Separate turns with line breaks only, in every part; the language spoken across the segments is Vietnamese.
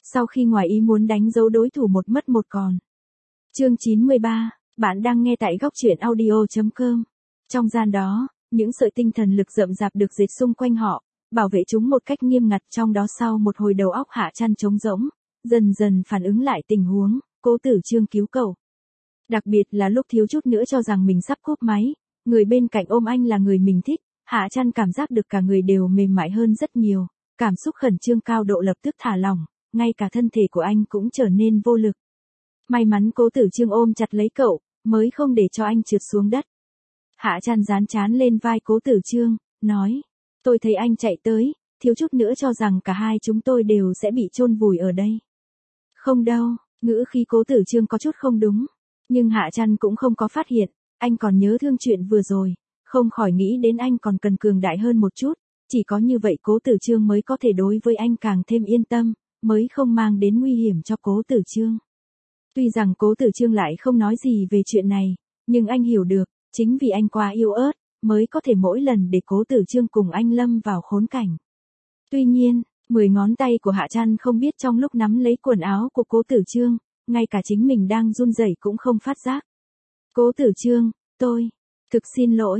sau khi ngoài ý muốn đánh dấu đối thủ một mất một còn. Chương 93, bạn đang nghe tại góc truyện audio.com. Trong gian đó, những sợi tinh thần lực rậm rạp được dệt xung quanh họ, bảo vệ chúng một cách nghiêm ngặt, trong đó sau một hồi đầu óc Hạ Trăn trống rỗng, dần dần phản ứng lại tình huống, Cố Tử Trương cứu cậu. Đặc biệt là lúc thiếu chút nữa cho rằng mình sắp cúp máy, người bên cạnh ôm anh là người mình thích, Hạ Trăn cảm giác được cả người đều mềm mại hơn rất nhiều, cảm xúc khẩn trương cao độ lập tức thả lỏng, ngay cả thân thể của anh cũng trở nên vô lực. May mắn Cố Tử Trương ôm chặt lấy cậu, mới không để cho anh trượt xuống đất. Hạ Trăn dán trán lên vai Cố Tử Trương, nói, tôi thấy anh chạy tới, thiếu chút nữa cho rằng cả hai chúng tôi đều sẽ bị chôn vùi ở đây. Không đâu, ngữ khí Cố Tử Trương có chút không đúng, nhưng Hạ Trăn cũng không có phát hiện, anh còn nhớ thương chuyện vừa rồi, không khỏi nghĩ đến anh còn cần cường đại hơn một chút, chỉ có như vậy Cố Tử Trương mới có thể đối với anh càng thêm yên tâm, mới không mang đến nguy hiểm cho Cố Tử Trương. Tuy rằng Cố Tử Trương lại không nói gì về chuyện này, nhưng anh hiểu được, chính vì anh quá yếu ớt, mới có thể mỗi lần để Cố Tử Trương cùng anh lâm vào khốn cảnh. Tuy nhiên, 10 ngón tay của Hạ Trăn không biết trong lúc nắm lấy quần áo của Cố Tử Trương, ngay cả chính mình đang run rẩy cũng không phát giác. Cố Tử Trương, tôi, thực xin lỗi,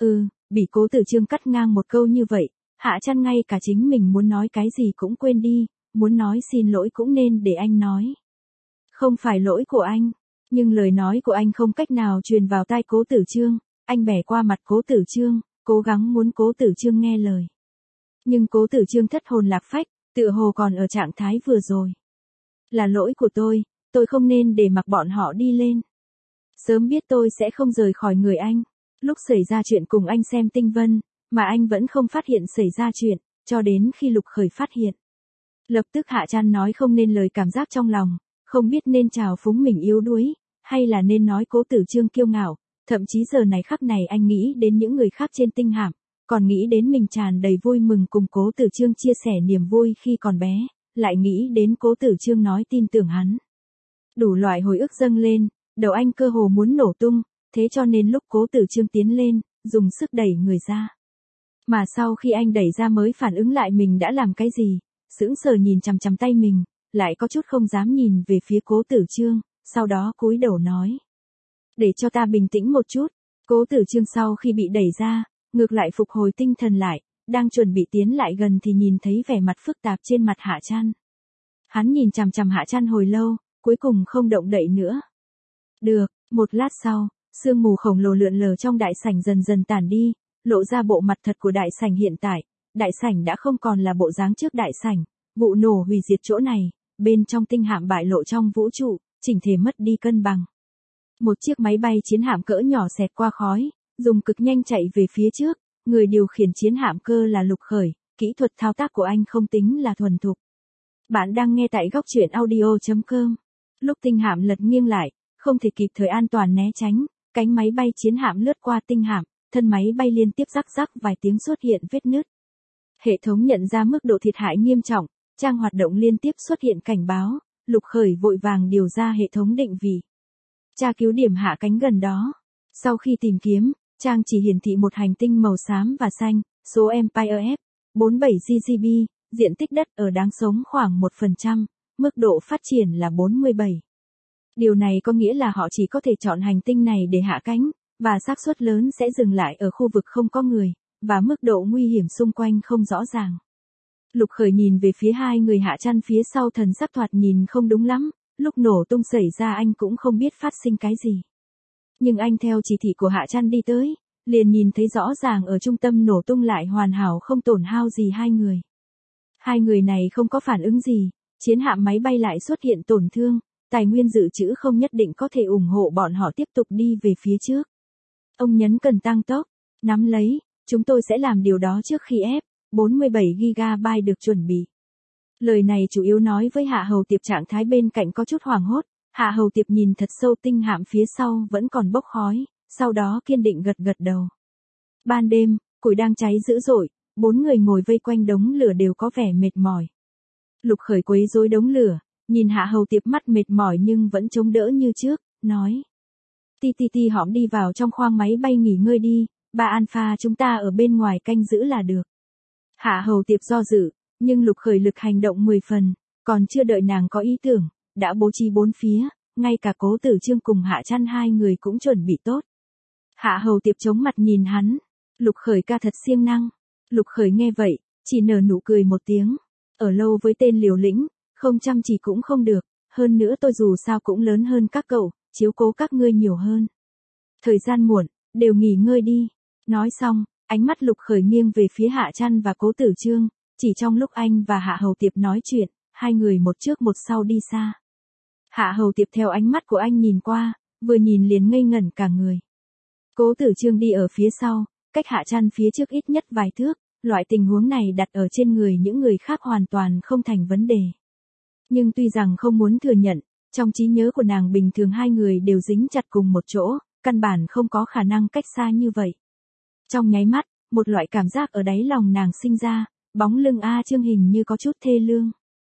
bị Cố Tử Trương cắt ngang một câu như vậy, Hạ Trăn ngay cả chính mình muốn nói cái gì cũng quên đi, muốn nói xin lỗi cũng nên để anh nói. Không phải lỗi của anh, nhưng lời nói của anh không cách nào truyền vào tai Cố Tử Trương, anh bẻ qua mặt Cố Tử Trương, cố gắng muốn Cố Tử Trương nghe lời. Nhưng Cố Tử Trương thất hồn lạc phách, tựa hồ còn ở trạng thái vừa rồi. Là lỗi của tôi không nên để mặc bọn họ đi lên. Sớm biết tôi sẽ không rời khỏi người anh. Lúc xảy ra chuyện cùng anh xem tinh vân, mà anh vẫn không phát hiện xảy ra chuyện, cho đến khi Lục Khởi phát hiện. Lập tức Hạ Trăn nói không nên lời cảm giác trong lòng, không biết nên trào phúng mình yếu đuối, hay là nên nói Cố Tử Trương kiêu ngạo, thậm chí giờ này khắc này anh nghĩ đến những người khác trên tinh hạm, còn nghĩ đến mình tràn đầy vui mừng cùng Cố Tử Trương chia sẻ niềm vui khi còn bé, lại nghĩ đến Cố Tử Trương nói tin tưởng hắn. Đủ loại hồi ức dâng lên, đầu anh cơ hồ muốn nổ tung, thế cho nên lúc Cố Tử Trương tiến lên, dùng sức đẩy người ra. Mà sau khi anh đẩy ra mới phản ứng lại mình đã làm cái gì, sững sờ nhìn chằm chằm tay mình, lại có chút không dám nhìn về phía Cố Tử Trương, sau đó cúi đầu nói. Để cho ta bình tĩnh một chút. Cố Tử Trương sau khi bị đẩy ra, ngược lại phục hồi tinh thần lại, đang chuẩn bị tiến lại gần thì nhìn thấy vẻ mặt phức tạp trên mặt Hạ Trăn. Hắn nhìn chằm chằm Hạ Trăn hồi lâu, cuối cùng không động đậy nữa. Được, một lát sau, sương mù khổng lồ lượn lờ trong đại sảnh dần dần tản đi, lộ ra bộ mặt thật của đại sảnh hiện tại. Đại sảnh đã không còn là bộ dáng trước đại sảnh, vụ nổ hủy diệt chỗ này, bên trong tinh hạm bại lộ trong vũ trụ, chỉnh thể mất đi cân bằng. Một chiếc máy bay chiến hạm cỡ nhỏ xẹt qua khói, dùng cực nhanh chạy về phía trước, người điều khiển chiến hạm cơ là Lục Khởi, kỹ thuật thao tác của anh không tính là thuần thục. Bạn đang nghe tại góc truyện audio.com. Lúc tinh hạm lật nghiêng lại, không thể kịp thời an toàn né tránh, cánh máy bay chiến hạm lướt qua tinh hạm, thân máy bay liên tiếp rắc rắc vài tiếng xuất hiện vết nứt. Hệ thống nhận ra mức độ thiệt hại nghiêm trọng, trang hoạt động liên tiếp xuất hiện cảnh báo, Lục Khởi vội vàng điều ra hệ thống định vị. Tra cứu điểm hạ cánh gần đó. Sau khi tìm kiếm, trang chỉ hiển thị một hành tinh màu xám và xanh, số Empire F, 47 GGB, diện tích đất ở đáng sống khoảng 1%, mức độ phát triển là 47. Điều này có nghĩa là họ chỉ có thể chọn hành tinh này để hạ cánh, và xác suất lớn sẽ dừng lại ở khu vực không có người, và mức độ nguy hiểm xung quanh không rõ ràng. Lục Khởi nhìn về phía hai người Hạ Trăn phía sau, thần sắc thoạt nhìn không đúng lắm, lúc nổ tung xảy ra anh cũng không biết phát sinh cái gì. Nhưng anh theo chỉ thị của Hạ Trăn đi tới, liền nhìn thấy rõ ràng ở trung tâm nổ tung lại hoàn hảo không tổn hao gì hai người. Hai người này không có phản ứng gì, chiến hạm máy bay lại xuất hiện tổn thương, tài nguyên dự trữ không nhất định có thể ủng hộ bọn họ tiếp tục đi về phía trước. Ông nhấn cần tăng tốc, nắm lấy, chúng tôi sẽ làm điều đó trước khi F47 GB được chuẩn bị. Lời này chủ yếu nói với Hạ Hầu Tiệp, trạng thái bên cạnh có chút hoảng hốt. Hạ Hầu Tiệp nhìn thật sâu tinh hạm phía sau vẫn còn bốc khói, sau đó kiên định gật gật đầu. Ban đêm, củi đang cháy dữ dội, 4 người ngồi vây quanh đống lửa đều có vẻ mệt mỏi. Lục Khởi quấy rối đống lửa, nhìn Hạ Hầu Tiệp mắt mệt mỏi nhưng vẫn chống đỡ như trước, nói. Ti hõm đi vào trong khoang máy bay nghỉ ngơi đi, ba Alpha chúng ta ở bên ngoài canh giữ là được. Hạ Hầu Tiệp do dự, nhưng Lục Khởi lực hành động 10 phần, Còn chưa đợi nàng có ý tưởng, đã bố trí bốn phía, ngay cả Cố Tử Chương cùng Hạ Trăn hai người cũng chuẩn bị tốt. Hạ Hầu Tiệp chống mặt nhìn hắn, Lục Khởi ca thật siêng năng. Lục Khởi nghe vậy, chỉ nở nụ cười một tiếng. Ở lâu với tên liều lĩnh, không chăm chỉ cũng không được, hơn nữa tôi dù sao cũng lớn hơn các cậu, chiếu cố các ngươi nhiều hơn. Thời gian muộn, đều nghỉ ngơi đi. Nói xong, ánh mắt Lục Khởi nghiêng về phía Hạ Trăn và Cố Tử Chương, chỉ trong lúc anh và Hạ Hầu Tiệp nói chuyện, hai người một trước một sau đi xa. Hạ Hầu Tiệp theo ánh mắt của anh nhìn qua, vừa nhìn liền ngây ngẩn cả người. Cố Tử Chương đi ở phía sau, cách Hạ Trăn phía trước ít nhất vài thước, loại tình huống này đặt ở trên người những người khác hoàn toàn không thành vấn đề. Nhưng tuy rằng không muốn thừa nhận, trong trí nhớ của nàng bình thường hai người đều dính chặt cùng một chỗ, căn bản không có khả năng cách xa như vậy. Trong nháy mắt, một loại cảm giác ở đáy lòng nàng sinh ra, bóng lưng A Chương hình như có chút thê lương.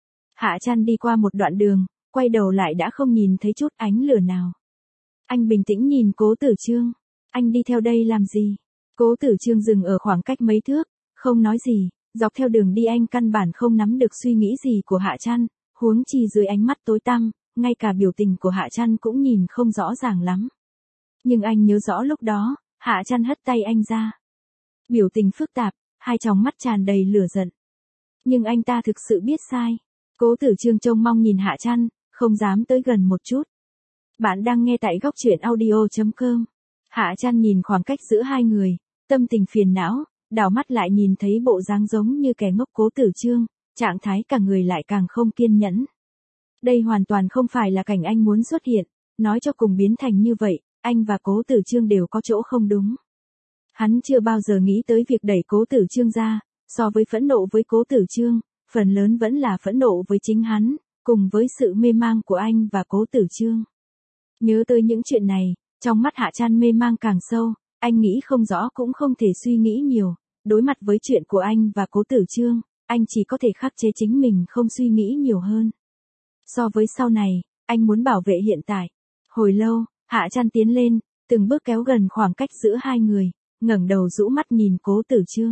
Hạ Trăn đi qua một đoạn đường, quay đầu lại đã không nhìn thấy chút ánh lửa nào. Anh bình tĩnh nhìn Cố Tử Chương, anh đi theo đây làm gì? Cố Tử Chương dừng ở khoảng cách mấy thước, không nói gì, dọc theo đường đi anh căn bản không nắm được suy nghĩ gì của Hạ Trăn, huống chi dưới ánh mắt tối tăm, ngay cả biểu tình của Hạ Trăn cũng nhìn không rõ ràng lắm. Nhưng anh nhớ rõ lúc đó, Hạ Trăn hất tay anh ra. Biểu tình phức tạp, hai tròng mắt tràn đầy lửa giận. Nhưng anh ta thực sự biết sai. Cố Tử Chương trông mong nhìn Hạ Trăn, không dám tới gần một chút. Bạn đang nghe tại góc truyện audio.com. Hạ Trăn nhìn khoảng cách giữa hai người, tâm tình phiền não, đảo mắt lại nhìn thấy bộ dáng giống như kẻ ngốc Cố Tử Chương, trạng thái cả người lại càng không kiên nhẫn. Đây hoàn toàn không phải là cảnh anh muốn xuất hiện, nói cho cùng biến thành như vậy, anh và Cố Tử Chương đều có chỗ không đúng. Hắn chưa bao giờ nghĩ tới việc đẩy Cố Tử Chương ra, so với phẫn nộ với Cố Tử Chương, phần lớn vẫn là phẫn nộ với chính hắn, cùng với sự mê mang của anh và Cố Tử Chương. Nhớ tới những chuyện này, trong mắt Hạ Trăn mê mang càng sâu, anh nghĩ không rõ cũng không thể suy nghĩ nhiều, đối mặt với chuyện của anh và Cố Tử Chương, anh chỉ có thể khắc chế chính mình không suy nghĩ nhiều hơn. So với sau này, anh muốn bảo vệ hiện tại. Hồi lâu, Hạ Trăn tiến lên, từng bước kéo gần khoảng cách giữa hai người, ngẩng đầu rũ mắt nhìn Cố Tử Chương.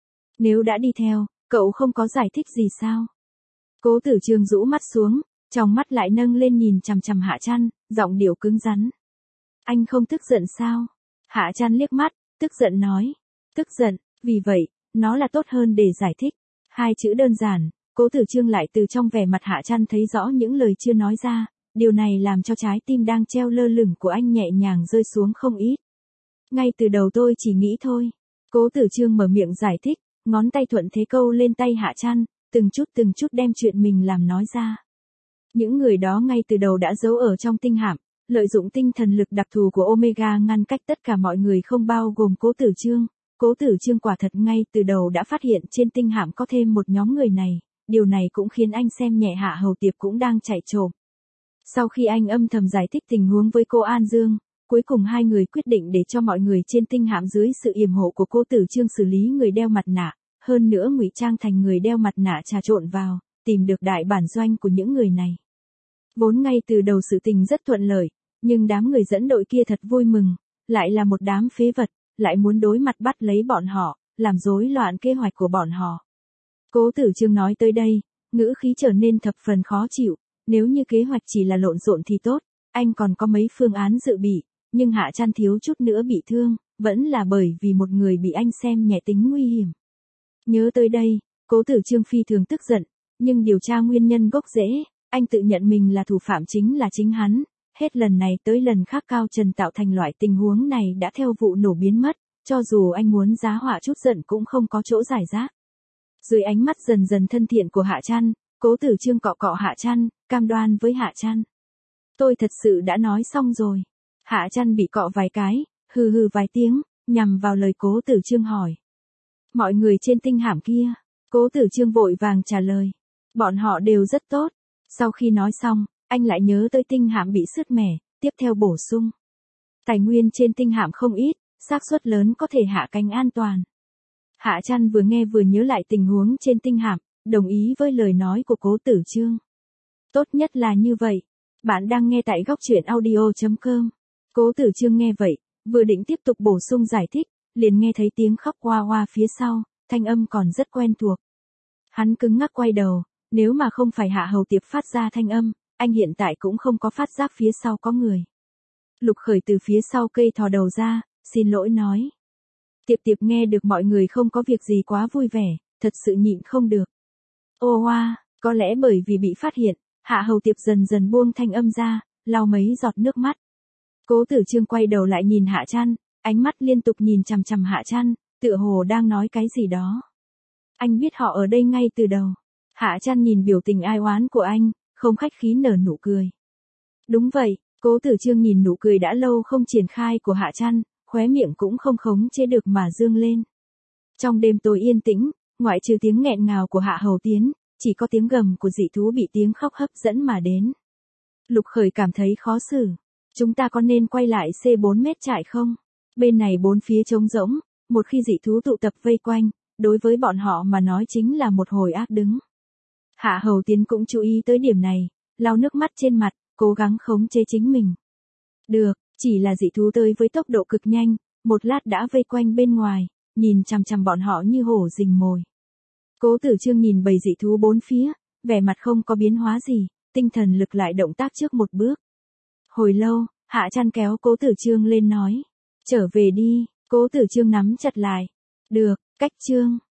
Nếu đã đi theo, cậu không có giải thích gì sao? Cố Tử Chương rũ mắt xuống, trong mắt lại nâng lên nhìn chằm chằm Hạ Trăn, giọng điệu cứng rắn. Anh không tức giận sao? Hạ Trăn liếc mắt, tức giận nói. Tức giận, vì vậy, nó là tốt hơn để giải thích. Hai chữ đơn giản, Cố Tử Chương lại từ trong vẻ mặt Hạ Trăn thấy rõ những lời chưa nói ra, điều này làm cho trái tim đang treo lơ lửng của anh nhẹ nhàng rơi xuống không ít. Ngay từ đầu tôi chỉ nghĩ thôi. Cố Tử Chương mở miệng giải thích, ngón tay thuận thế câu lên tay Hạ Trăn, từng chút đem chuyện mình làm nói ra. Những người đó ngay từ đầu đã giấu ở trong tinh hạm, lợi dụng tinh thần lực đặc thù của Omega ngăn cách tất cả mọi người không bao gồm Cố Tử Chương. Cố Tử Chương quả thật ngay từ đầu đã phát hiện trên tinh hạm có thêm một nhóm người này, điều này cũng khiến anh xem nhẹ Hạ Hầu Tiệp cũng đang chạy trộm. Sau khi anh âm thầm giải thích tình huống với cô An Dương, cuối cùng hai người quyết định để cho mọi người trên tinh hạm dưới sự yểm hộ của Cố Tử Chương xử lý người đeo mặt nạ, hơn nữa ngụy trang thành người đeo mặt nạ trà trộn vào, tìm được đại bản doanh của những người này. Vốn ngay từ đầu sự tình rất thuận lợi, nhưng đám người dẫn đội kia thật vui mừng, lại là một đám phế vật, lại muốn đối mặt bắt lấy bọn họ, làm rối loạn kế hoạch của bọn họ. Cố Tử Chương nói tới đây, ngữ khí trở nên thập phần khó chịu, nếu như kế hoạch chỉ là lộn xộn thì tốt, anh còn có mấy phương án dự bị, nhưng Hạ Trăn thiếu chút nữa bị thương, vẫn là bởi vì một người bị anh xem nhẹ tính nguy hiểm. Nhớ tới đây, Cố Tử Chương phi thường tức giận, nhưng điều tra nguyên nhân gốc rễ, anh tự nhận mình là thủ phạm chính là chính hắn, hết lần này tới lần khác Cao Trần tạo thành loại tình huống này đã theo vụ nổ biến mất, cho dù anh muốn giá họa chút giận cũng không có chỗ giải rác. Dưới ánh mắt dần dần thân thiện của Hạ Trăn, Cố Tử Chương cọ cọ Hạ Trăn, cam đoan với Hạ Trăn. Tôi thật sự đã nói xong rồi. Hạ Trăn bị cọ vài cái, hừ hừ vài tiếng, nhằm vào lời Cố Tử Chương hỏi. Mọi người trên tinh hạm kia, Cố Tử Chương vội vàng trả lời. Bọn họ đều rất tốt. Sau khi nói xong, anh lại nhớ tới tinh hạm bị sứt mẻ, tiếp theo bổ sung. Tài nguyên trên tinh hạm không ít, xác suất lớn có thể hạ cánh an toàn. Hạ Trăn vừa nghe vừa nhớ lại tình huống trên tinh hạm, đồng ý với lời nói của Cố Tử Chương. Tốt nhất là như vậy. Bạn đang nghe tại góc truyện audio.com. Cố Tử Chương nghe vậy, vừa định tiếp tục bổ sung giải thích, liền nghe thấy tiếng khóc hoa hoa phía sau, thanh âm còn rất quen thuộc. Hắn cứng ngắc quay đầu, Nếu mà không phải Hạ Hầu Tiệp phát ra thanh âm, anh hiện tại cũng không có phát giác phía sau có người. Lục Khởi từ phía sau cây thò đầu ra, xin lỗi nói. Tiệp Tiệp nghe được mọi người không có việc gì quá vui vẻ, thật sự nhịn không được. Ô hoa, có lẽ bởi vì bị phát hiện, Hạ Hầu Tiệp dần dần buông thanh âm ra, lau mấy giọt nước mắt. Cố Tử Trương quay đầu lại nhìn Hạ Trăn, ánh mắt liên tục nhìn chằm chằm Hạ Trăn, tựa hồ đang nói cái gì đó. Anh biết họ ở đây ngay từ đầu. Hạ Trăn nhìn biểu tình ai oán của anh, không khách khí nở nụ cười. Đúng vậy, Cố Tử Trương nhìn nụ cười đã lâu không triển khai của Hạ Trăn, khóe miệng cũng không khống chế được mà dương lên. Trong đêm tối yên tĩnh, ngoại trừ tiếng nghẹn ngào của Hạ Hầu Tiến, chỉ có tiếng gầm của dị thú bị tiếng khóc hấp dẫn mà đến. Lục Khởi cảm thấy khó xử. Chúng ta có nên quay lại C4 mét trại không? Bên này bốn phía trống rỗng, một khi dị thú tụ tập vây quanh, đối với bọn họ mà nói chính là một hồi ác đứng. Hạ Hầu Tiến cũng chú ý tới điểm này, lau nước mắt trên mặt, cố gắng khống chế chính mình. Được, chỉ là dị thú tới với tốc độ cực nhanh, một lát đã vây quanh bên ngoài, nhìn chằm chằm bọn họ như hổ rình mồi. Cố Tử Trương nhìn bầy dị thú bốn phía, vẻ mặt không có biến hóa gì, tinh thần lực lại động tác trước một bước. Hồi lâu, Hạ Trăn kéo Cố Tử Trương lên nói. Trở về đi, Cố Tử Trương nắm chặt lại. Được, cách Trương.